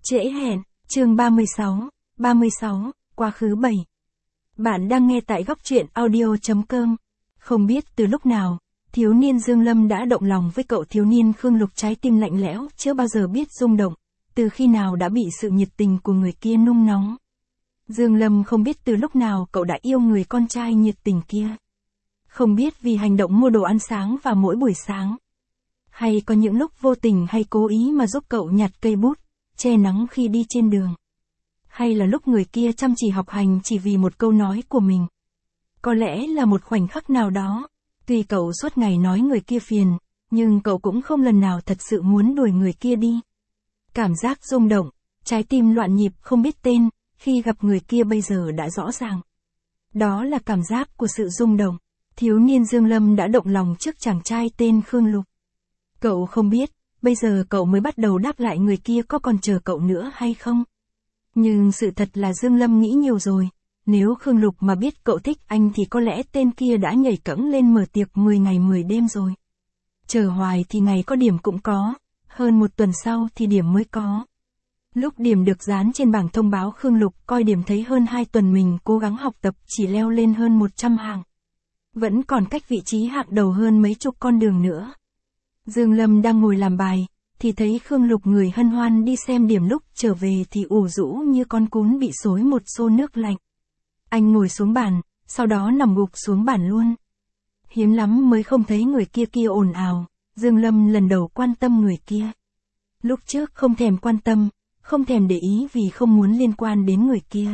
Trễ hẹn, chương 36, quá khứ 7. Bạn đang nghe tại góc truyện audio.com. Không biết từ lúc nào, thiếu niên Dương Lâm đã động lòng với cậu thiếu niên Khương Lục, trái tim lạnh lẽo, chưa bao giờ biết rung động, từ khi nào đã bị sự nhiệt tình của người kia nung nóng. Dương Lâm không biết từ lúc nào cậu đã yêu người con trai nhiệt tình kia. Không biết vì hành động mua đồ ăn sáng vào mỗi buổi sáng, hay có những lúc vô tình hay cố ý mà giúp cậu nhặt cây bút, che nắng khi đi trên đường. Hay là lúc người kia chăm chỉ học hành chỉ vì một câu nói của mình. Có lẽ là một khoảnh khắc nào đó, tuy cậu suốt ngày nói người kia phiền, nhưng cậu cũng không lần nào thật sự muốn đuổi người kia đi. Cảm giác rung động, trái tim loạn nhịp không biết tên, khi gặp người kia bây giờ đã rõ ràng. Đó là cảm giác của sự rung động. Thiếu niên Dương Lâm đã động lòng trước chàng trai tên Khương Lục. Cậu không biết, bây giờ cậu mới bắt đầu đáp lại người kia có còn chờ cậu nữa hay không. Nhưng sự thật là Dương Lâm nghĩ nhiều rồi. Nếu Khương Lục mà biết cậu thích anh thì có lẽ tên kia đã nhảy cẫng lên mở tiệc 10 ngày 10 đêm rồi. Chờ hoài thì ngày có điểm cũng có, hơn một tuần sau thì điểm mới có. Lúc điểm được dán trên bảng thông báo, Khương Lục coi điểm thấy hơn 2 tuần mình cố gắng học tập chỉ leo lên hơn 100 hạng. Vẫn còn cách vị trí hạng đầu hơn mấy chục con đường nữa. Dương Lâm đang ngồi làm bài, thì thấy Khương Lục người hân hoan đi xem điểm, lúc trở về thì ủ rũ như con cún bị xối một xô nước lạnh. Anh ngồi xuống bàn, sau đó nằm gục xuống bàn luôn. Hiếm lắm mới không thấy người kia ồn ào, Dương Lâm lần đầu quan tâm người kia. Lúc trước không thèm quan tâm, không thèm để ý vì không muốn liên quan đến người kia.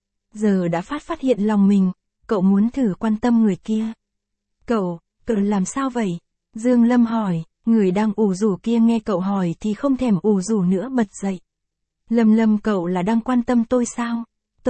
Giờ đã phát hiện lòng mình, cậu muốn thử quan tâm người kia. Cậu làm sao vậy? Dương Lâm hỏi. Người đang ủ rũ kia nghe cậu hỏi thì không thèm ủ rũ nữa, bật dậy. Lâm, cậu là đang quan tâm tôi sao?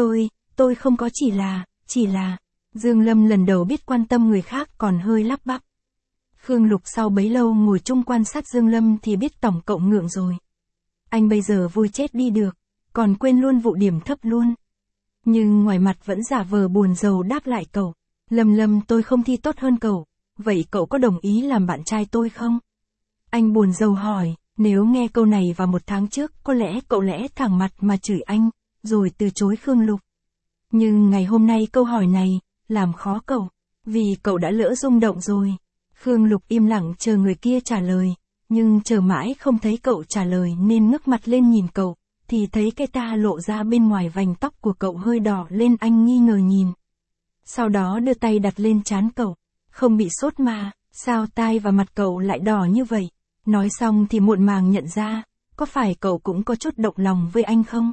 Tôi không có, chỉ là... Dương Lâm lần đầu biết quan tâm người khác còn hơi lắp bắp. Khương Lục sau bấy lâu ngồi chung quan sát Dương Lâm thì biết tổng cậu ngượng rồi. Anh bây giờ vui chết đi được, còn quên luôn vụ điểm thấp luôn. Nhưng ngoài mặt vẫn giả vờ buồn rầu đáp lại cậu. Lâm, tôi không thi tốt hơn cậu, vậy cậu có đồng ý làm bạn trai tôi không? Anh buồn rầu hỏi. Nếu nghe câu này vào 1 tháng trước, có lẽ cậu lẽ thẳng mặt mà chửi anh, rồi từ chối Khương Lục. Nhưng ngày hôm nay câu hỏi này làm khó cậu, vì cậu đã lỡ rung động rồi. Khương Lục im lặng chờ người kia trả lời, nhưng chờ mãi không thấy cậu trả lời nên ngước mặt lên nhìn cậu, thì thấy cái ta lộ ra bên ngoài vành tóc của cậu hơi đỏ lên. Anh nghi ngờ nhìn, sau đó đưa tay đặt lên trán cậu. Không bị sốt mà, sao tai và mặt cậu lại đỏ như vậy? Nói xong thì muộn màng nhận ra, có phải cậu cũng có chút động lòng với anh không?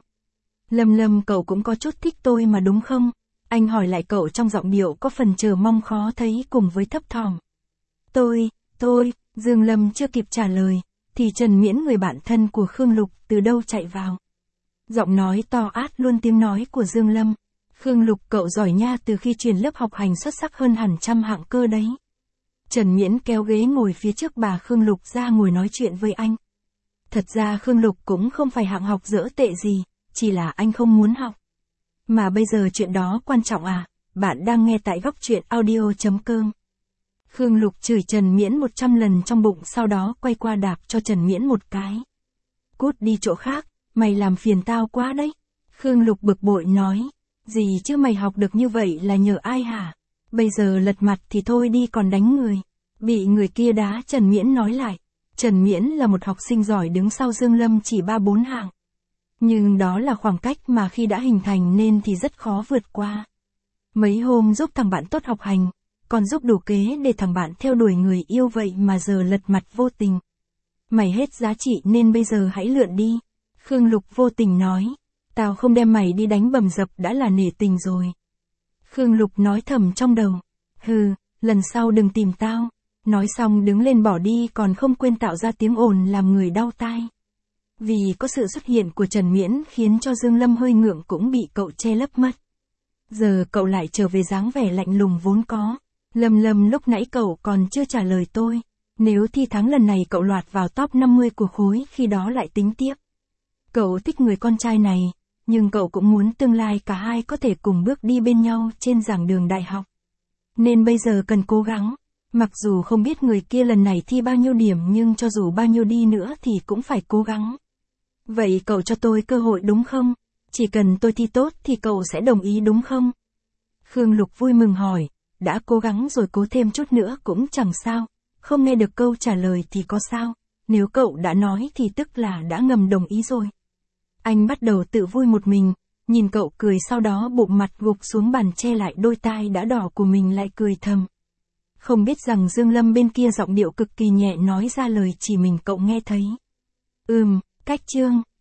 Lâm, cậu cũng có chút thích tôi mà đúng không? Anh hỏi lại cậu trong giọng điệu có phần chờ mong khó thấy cùng với thấp thỏm. Tôi, Dương Lâm chưa kịp trả lời, thì Trần Miễn, người bạn thân của Khương Lục, từ đâu chạy vào. Giọng nói to át luôn tiếng nói của Dương Lâm. Khương Lục, cậu giỏi nha, từ khi chuyển lớp học hành xuất sắc hơn hẳn trăm hạng cơ đấy. Trần Miễn kéo ghế ngồi phía trước bà Khương Lục ra ngồi nói chuyện với anh. Thật ra Khương Lục cũng không phải hạng học dở tệ gì, chỉ là anh không muốn học. Mà bây giờ chuyện đó quan trọng à? Bạn đang nghe tại góc truyện audio.com. Khương Lục chửi Trần Miễn 100 lần trong bụng, sau đó quay qua đạp cho Trần Miễn một cái. Cút đi chỗ khác, mày làm phiền tao quá đấy. Khương Lục bực bội nói. Gì chứ, mày học được như vậy là nhờ ai hả? Bây giờ lật mặt thì thôi đi còn đánh người. Bị người kia đá, Trần Miễn nói lại. Trần Miễn là một học sinh giỏi đứng sau Dương Lâm chỉ 3-4 hạng. Nhưng đó là khoảng cách mà khi đã hình thành nên thì rất khó vượt qua. Mấy hôm giúp thằng bạn tốt học hành, còn giúp đủ kế để thằng bạn theo đuổi người yêu, vậy mà giờ lật mặt vô tình. Mày hết giá trị nên bây giờ hãy lượn đi. Khương Lục vô tình nói. Tao không đem mày đi đánh bầm dập đã là nể tình rồi. Khương Lục nói thầm trong đầu. Hừ, lần sau đừng tìm tao. Nói xong đứng lên bỏ đi, còn không quên tạo ra tiếng ồn làm người đau tai. Vì có sự xuất hiện của Trần Miễn khiến cho Dương Lâm hơi ngượng cũng bị cậu che lấp mất. Giờ cậu lại trở về dáng vẻ lạnh lùng vốn có. Lâm, lúc nãy cậu còn chưa trả lời tôi. Nếu thi tháng lần này cậu lọt vào top 50 của khối, khi đó lại tính tiếp. Cậu thích người con trai này, nhưng cậu cũng muốn tương lai cả hai có thể cùng bước đi bên nhau trên giảng đường đại học. Nên bây giờ cần cố gắng. Mặc dù không biết người kia lần này thi bao nhiêu điểm, nhưng cho dù bao nhiêu đi nữa thì cũng phải cố gắng. Vậy cậu cho tôi cơ hội đúng không? Chỉ cần tôi thi tốt thì cậu sẽ đồng ý đúng không? Khương Lục vui mừng hỏi, đã cố gắng rồi cố thêm chút nữa cũng chẳng sao, không nghe được câu trả lời thì có sao, nếu cậu đã nói thì tức là đã ngầm đồng ý rồi. Anh bắt đầu tự vui một mình, nhìn cậu cười sau đó bụm mặt gục xuống bàn che lại đôi tai đã đỏ của mình lại cười thầm. Không biết rằng Dương Lâm bên kia giọng điệu cực kỳ nhẹ nói ra lời chỉ mình cậu nghe thấy. Cách chương.